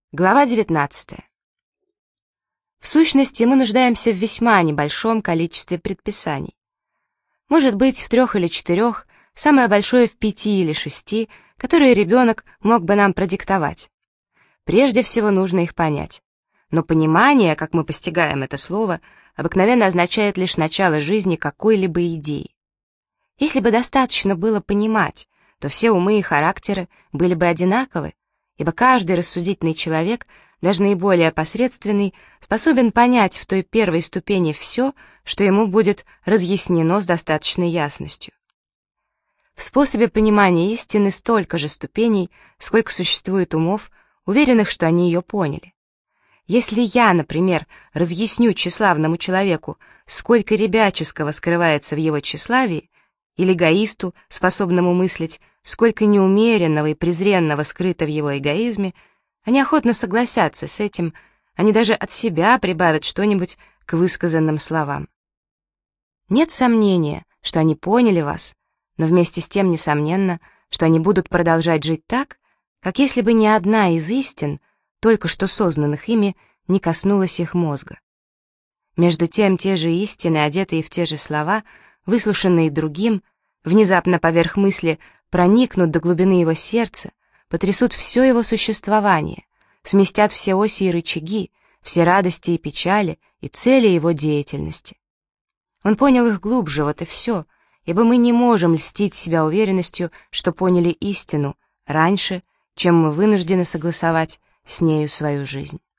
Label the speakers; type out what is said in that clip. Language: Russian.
Speaker 1: Глава 19. В сущности, мы нуждаемся в весьма небольшом количестве предписаний. Может быть, в 3 или 4, самое большое в 5 или 6, которые ребенок мог бы нам продиктовать. Прежде всего нужно их понять. Но понимание, как мы постигаем это слово, обыкновенно означает лишь начало жизни какой-либо идеи. Если бы достаточно было понимать, то все умы и характеры были бы одинаковы, ибо каждый рассудительный человек, даже наиболее посредственный, способен понять в той первой ступени все, что ему будет разъяснено с достаточной ясностью. В способе понимания истины столько же ступеней, сколько существует умов, уверенных, что они ее поняли. Если я, например, разъясню тщеславному человеку, сколько ребяческого скрывается в его тщеславии, или эгоисту, способному мыслить, сколько неумеренного и презренного скрыто в его эгоизме, они охотно согласятся с этим, они даже от себя прибавят что-нибудь к высказанным словам. Нет сомнения, что они поняли вас, но вместе с тем несомненно, что они будут продолжать жить так, как если бы ни одна из истин, только что сознанных ими, не коснулась их мозга. Между тем, те же истины, одетые в те же слова, выслушанные другим, внезапно поверх мысли проникнут до глубины его сердца, потрясут все его существование, сместят все оси и рычаги, все радости и печали и цели его деятельности. Он понял их глубже, вот и все, ибо мы не можем льстить себя уверенностью, что поняли истину раньше, чем мы вынуждены согласовать с нею свою жизнь.